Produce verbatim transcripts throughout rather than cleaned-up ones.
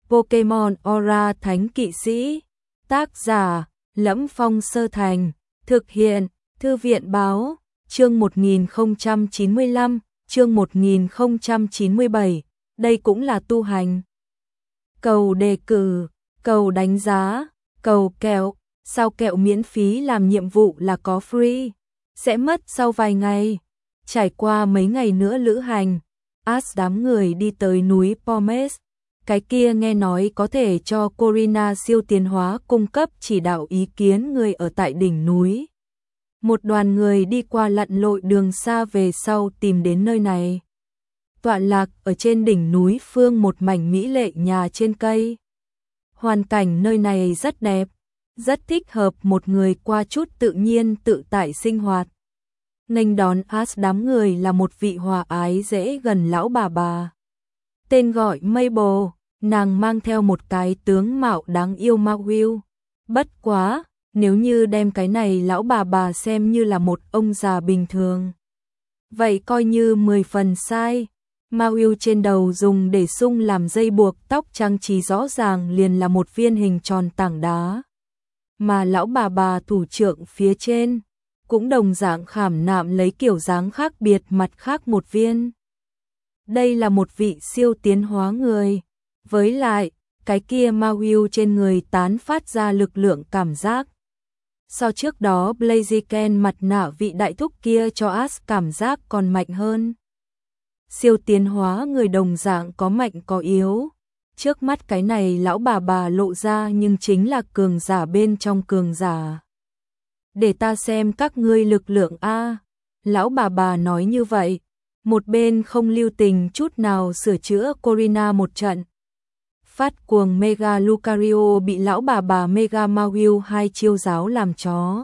Pokemon Aura Thánh Kỵ Sĩ. Tác giả: Lẫm Phong Sơ Thành. Thực hiện: Thư viện báo. Chương một nghìn không trăm chín mươi lăm, chương một nghìn không trăm chín mươi bảy. Đây cũng là tu hành. Cầu đề cử, cầu đánh giá, cầu kẹo. Sao kẹo miễn phí làm nhiệm vụ là có free? Sẽ mất sau vài ngày. Trải qua mấy ngày nữa lữ hành, Ash đám người đi tới núi Pomes. Cái kia nghe nói có thể cho Corina siêu tiến hóa cung cấp chỉ đạo ý kiến người ở tại đỉnh núi. Một đoàn người đi qua lặn lội đường xa về sau tìm đến nơi này. Tọa lạc ở trên đỉnh núi phương một mảnh mỹ lệ nhà trên cây. Hoàn cảnh nơi này rất đẹp, rất thích hợp một người qua chút tự nhiên tự tại sinh hoạt. Nghênh đón Ash đám người là một vị hòa ái dễ gần lão bà bà. Tên gọi Mabel, nàng mang theo một cái tướng mạo đáng yêu Mawil. Bất quá, nếu như đem cái này lão bà bà xem như là một ông già bình thường, vậy coi như mười phần sai. Mawil trên đầu dùng để sung làm dây buộc tóc trang trí rõ ràng liền là một viên hình tròn tảng đá. Mà lão bà bà thủ trưởng phía trên cũng đồng dạng khảm nạm lấy kiểu dáng khác biệt mặt khác một viên. Đây là một vị siêu tiến hóa người. Với lại, cái kia Mawil trên người tán phát ra lực lượng cảm giác. So trước đó Blaziken mặt nạ vị đại thúc kia cho Ash cảm giác còn mạnh hơn. Siêu tiến hóa người đồng dạng có mạnh có yếu. Trước mắt cái này lão bà bà lộ ra nhưng chính là cường giả bên trong cường giả. Để ta xem các ngươi lực lượng a. Lão bà bà nói như vậy, một bên không lưu tình chút nào sửa chữa Corina một trận. Phát cuồng Mega Lucario bị lão bà bà Mega Mawil hai chiêu giáo làm chó.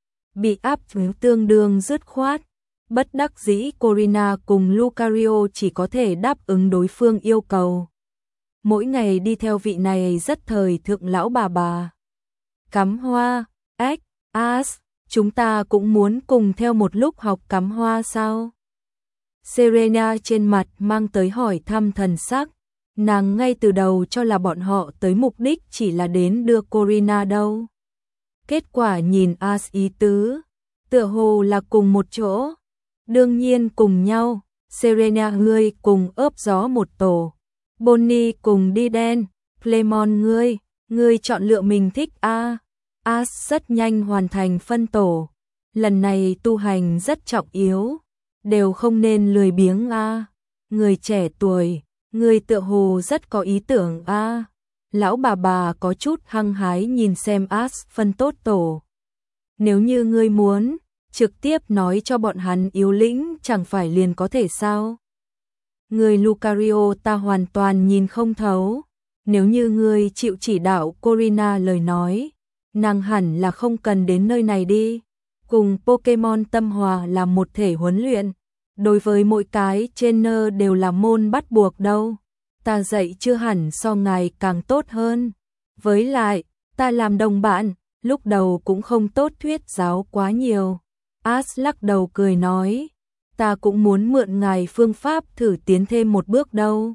Bị áp tương đương dứt khoát. Bất đắc dĩ Corina cùng Lucario chỉ có thể đáp ứng đối phương yêu cầu. Mỗi ngày đi theo vị này rất thời thượng lão bà bà. Cắm hoa, ếch, Ash, chúng ta cũng muốn cùng theo một lúc học cắm hoa sao? Serena trên mặt mang tới hỏi thăm thần sắc. Nàng ngay từ đầu cho là bọn họ tới mục đích chỉ là đến đưa Corina đâu. Kết quả nhìn Ash ý tứ, tựa hồ là cùng một chỗ. Đương nhiên cùng nhau, Serena ngươi cùng ướp gió một tổ. Bonnie cùng đi đen, Clemon ngươi, ngươi chọn lựa mình thích a. Ash rất nhanh hoàn thành phân tổ. Lần này tu hành rất trọng yếu, đều không nên lười biếng a. Người trẻ tuổi, ngươi tựa hồ rất có ý tưởng a. Lão bà bà có chút hăng hái nhìn xem Ash phân tốt tổ. Nếu như ngươi muốn, trực tiếp nói cho bọn hắn yếu lĩnh chẳng phải liền có thể sao? Người Lucario ta hoàn toàn nhìn không thấu. Nếu như ngươi chịu chỉ đạo Corina lời nói, nàng hẳn là không cần đến nơi này đi. Cùng Pokemon tâm hòa là một thể huấn luyện. Đối với mỗi cái trainer đều là môn bắt buộc đâu. Ta dạy chưa hẳn so ngài càng tốt hơn. Với lại, ta làm đồng bạn, lúc đầu cũng không tốt thuyết giáo quá nhiều. Ash lắc đầu cười nói, ta cũng muốn mượn ngài phương pháp thử tiến thêm một bước đâu.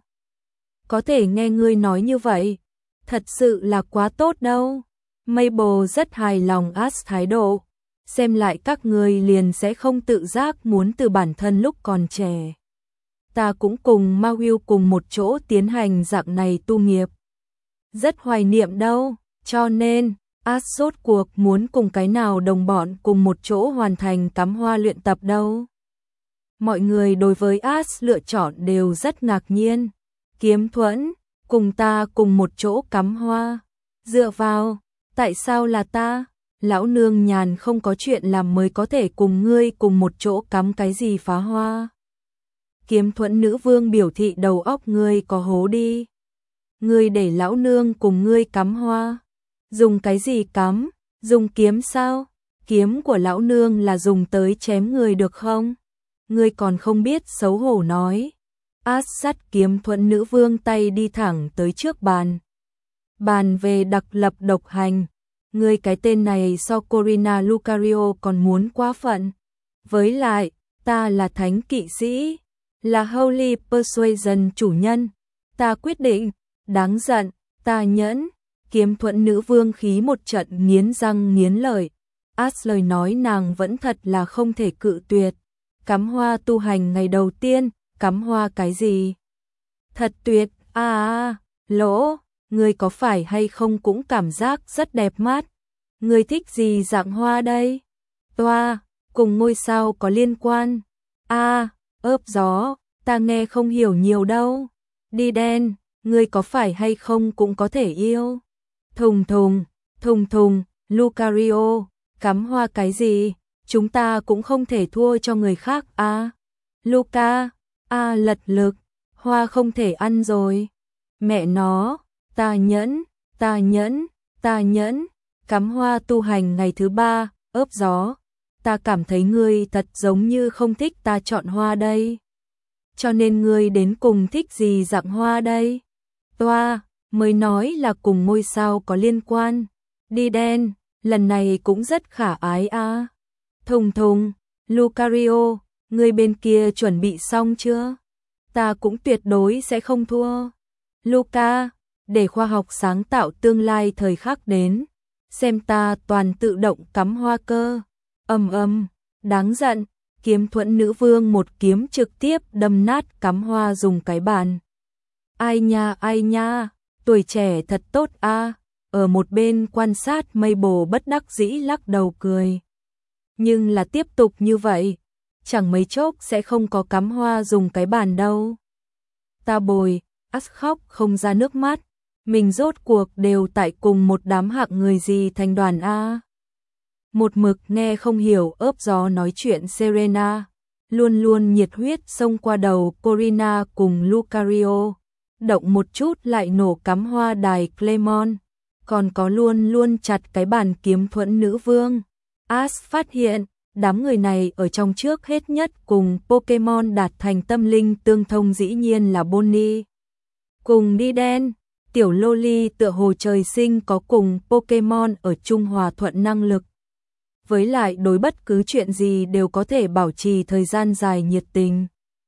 Có thể nghe ngươi nói như vậy, thật sự là quá tốt đâu. Mabel rất hài lòng Ash thái độ, xem lại các ngươi liền sẽ không tự giác muốn từ bản thân lúc còn trẻ. Ta cũng cùng Mawil cùng một chỗ tiến hành dạng này tu nghiệp. Rất hoài niệm đâu, cho nên Ash rốt cuộc muốn cùng cái nào đồng bọn cùng một chỗ hoàn thành cắm hoa luyện tập đâu. Mọi người đối với Ash lựa chọn đều rất ngạc nhiên. Kiếm Thuẫn, cùng ta cùng một chỗ cắm hoa. Dựa vào, tại sao là ta? Lão nương nhàn không có chuyện làm mới có thể cùng ngươi cùng một chỗ cắm cái gì phá hoa. Kiếm Thuẫn nữ vương biểu thị đầu óc ngươi có hố đi. Ngươi để lão nương cùng ngươi cắm hoa. Dùng cái gì cắm? Dùng kiếm sao? Kiếm của lão nương là dùng tới chém người được không? Ngươi còn không biết xấu hổ nói. Ash sắt Kiếm Thuẫn nữ vương tay đi thẳng tới trước bàn. Bàn về đặc lập độc hành. Ngươi cái tên này so Corina Lucario còn muốn quá phận. Với lại, ta là thánh kỵ sĩ, là Holy Persuasion chủ nhân. Ta quyết định, đáng giận, Ta nhẫn, kiếm thuẫn nữ vương khí một trận nghiến răng nghiến lợi. As lời nói nàng vẫn thật là không thể cự tuyệt. Cắm hoa tu hành ngày đầu tiên, cắm hoa cái gì? Thật tuyệt, a à, Lỗ, ngươi có phải hay không cũng cảm giác rất đẹp mắt. Ngươi thích gì dạng hoa đây? Toa, cùng ngôi sao có liên quan. A, à, ớp gió, ta nghe không hiểu nhiều đâu. Đi đen, ngươi có phải hay không cũng có thể yêu. Thùng thùng, thùng thùng, Lucario, cắm hoa cái gì? Chúng ta cũng không thể thua cho người khác à. Luca, a lật lực, hoa không thể ăn rồi. Mẹ nó, ta nhẫn, ta nhẫn, ta nhẫn, cắm hoa tu hành ngày thứ ba, ớp gió. Ta cảm thấy ngươi thật giống như không thích ta chọn hoa đây. Cho nên ngươi đến cùng thích gì dạng hoa đây? Toa, mới nói là cùng ngôi sao có liên quan. Đi đen, lần này cũng rất khả ái a. À. Thùng thùng, Lucario, ngươi bên kia chuẩn bị xong chưa? Ta cũng tuyệt đối sẽ không thua. Luca, để khoa học sáng tạo tương lai thời khắc đến, xem ta toàn tự động cắm hoa cơ. Ầm ầm, đáng giận, kiếm thuẫn nữ vương một kiếm trực tiếp đâm nát cắm hoa dùng cái bàn. Ai nha ai nha, tuổi trẻ thật tốt a. À. Ở một bên quan sát Mabel bất đắc dĩ lắc đầu cười. Nhưng là tiếp tục như vậy, chẳng mấy chốc sẽ không có cắm hoa dùng cái bàn đâu. Ta bồi, As khóc không ra nước mắt, mình rốt cuộc đều tại cùng một đám hạng người gì thành đoàn a. Một mực nghe không hiểu ớp gió nói chuyện Serena, luôn luôn nhiệt huyết xông qua đầu Corina cùng Lucario, động một chút lại nổ cắm hoa đài Clemon, còn có luôn luôn chặt cái bàn kiếm thuẫn nữ vương. As phát hiện, đám người này ở trong trước hết nhất cùng Pokemon đạt thành tâm linh tương thông dĩ nhiên là Bonnie. Cùng đi đen, tiểu Loli tựa hồ trời sinh có cùng Pokemon ở chung hòa thuận năng lực. Với lại đối bất cứ chuyện gì đều có thể bảo trì thời gian dài nhiệt tình.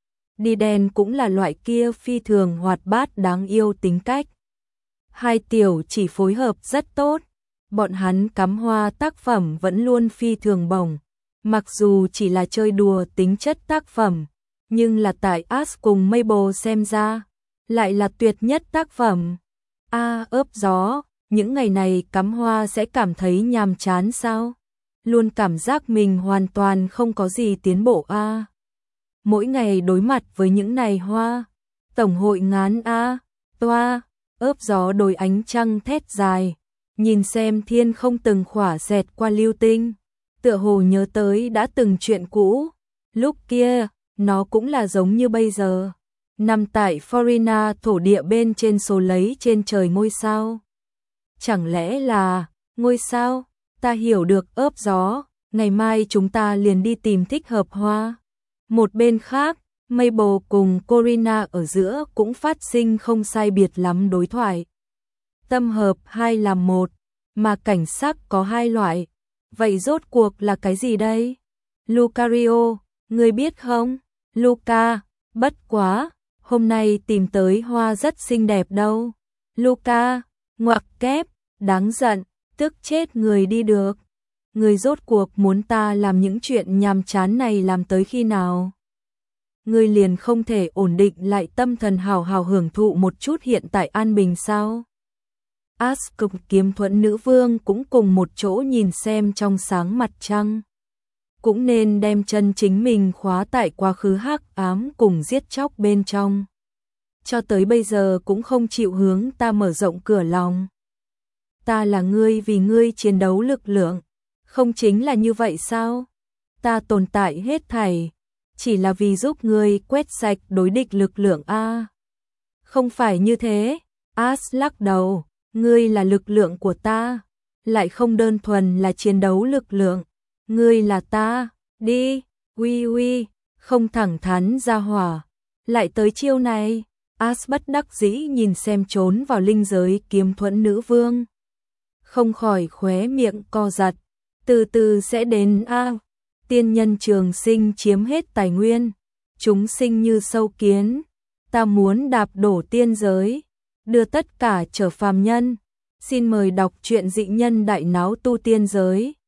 Đi đen cũng là loại kia phi thường hoạt bát đáng yêu tính cách. Hai tiểu chỉ phối hợp rất tốt. Bọn hắn cắm hoa tác phẩm vẫn luôn phi thường bổng. Mặc dù chỉ là chơi đùa tính chất tác phẩm, nhưng là tại As cùng Mabel xem ra, lại là tuyệt nhất tác phẩm. A à, ớp gió, những ngày này cắm hoa sẽ cảm thấy nhàm chán sao? Luôn cảm giác mình hoàn toàn không có gì tiến bộ a. À. Mỗi ngày đối mặt với những này hoa, tổng hội ngán a. À. Toa, ớp gió đôi ánh trăng thét dài, nhìn xem thiên không từng khỏa xẹt qua lưu tinh, tựa hồ nhớ tới đã từng chuyện cũ. Lúc kia, nó cũng là giống như bây giờ, nằm tại Florina thổ địa bên trên số lấy trên trời ngôi sao. Chẳng lẽ là ngôi sao? Ta hiểu được ớp gió, ngày mai chúng ta liền đi tìm thích hợp hoa. Một bên khác, Mabel cùng Corina ở giữa cũng phát sinh không sai biệt lắm đối thoại. Tâm hợp hai làm một, mà cảnh sắc có hai loại. Vậy rốt cuộc là cái gì đây? Lucario, ngươi biết không? Luca, bất quá, hôm nay tìm tới hoa rất xinh đẹp đâu. Luca, ngoặc kép, đáng giận, tức chết người đi được. Ngươi rốt cuộc muốn ta làm những chuyện nhàm chán này làm tới khi nào? Ngươi liền không thể ổn định lại tâm thần hào hào hưởng thụ một chút hiện tại an bình sao? As cùng kiếm thuẫn nữ vương cũng cùng một chỗ nhìn xem trong sáng mặt trăng. Cũng nên đem chân chính mình khóa tại quá khứ hắc ám cùng giết chóc bên trong. Cho tới bây giờ cũng không chịu hướng ta mở rộng cửa lòng. Ta là ngươi vì ngươi chiến đấu lực lượng, không chính là như vậy sao? Ta tồn tại hết thảy, chỉ là vì giúp ngươi quét sạch đối địch lực lượng a. Không phải như thế, As lắc đầu, ngươi là lực lượng của ta, lại không đơn thuần là chiến đấu lực lượng, ngươi là ta, đi, uy uy, không thẳng thắn ra hỏa, lại tới chiêu này. As bất đắc dĩ nhìn xem trốn vào linh giới kiếm thuẫn nữ vương, không khỏi khóe miệng co giật. Từ từ sẽ đến a. À, tiên nhân trường sinh chiếm hết tài nguyên, chúng sinh như sâu kiến, ta muốn đạp đổ tiên giới. đưa tất cả trở phàm nhân. Xin mời đọc truyện Dị nhân đại náo tu tiên giới.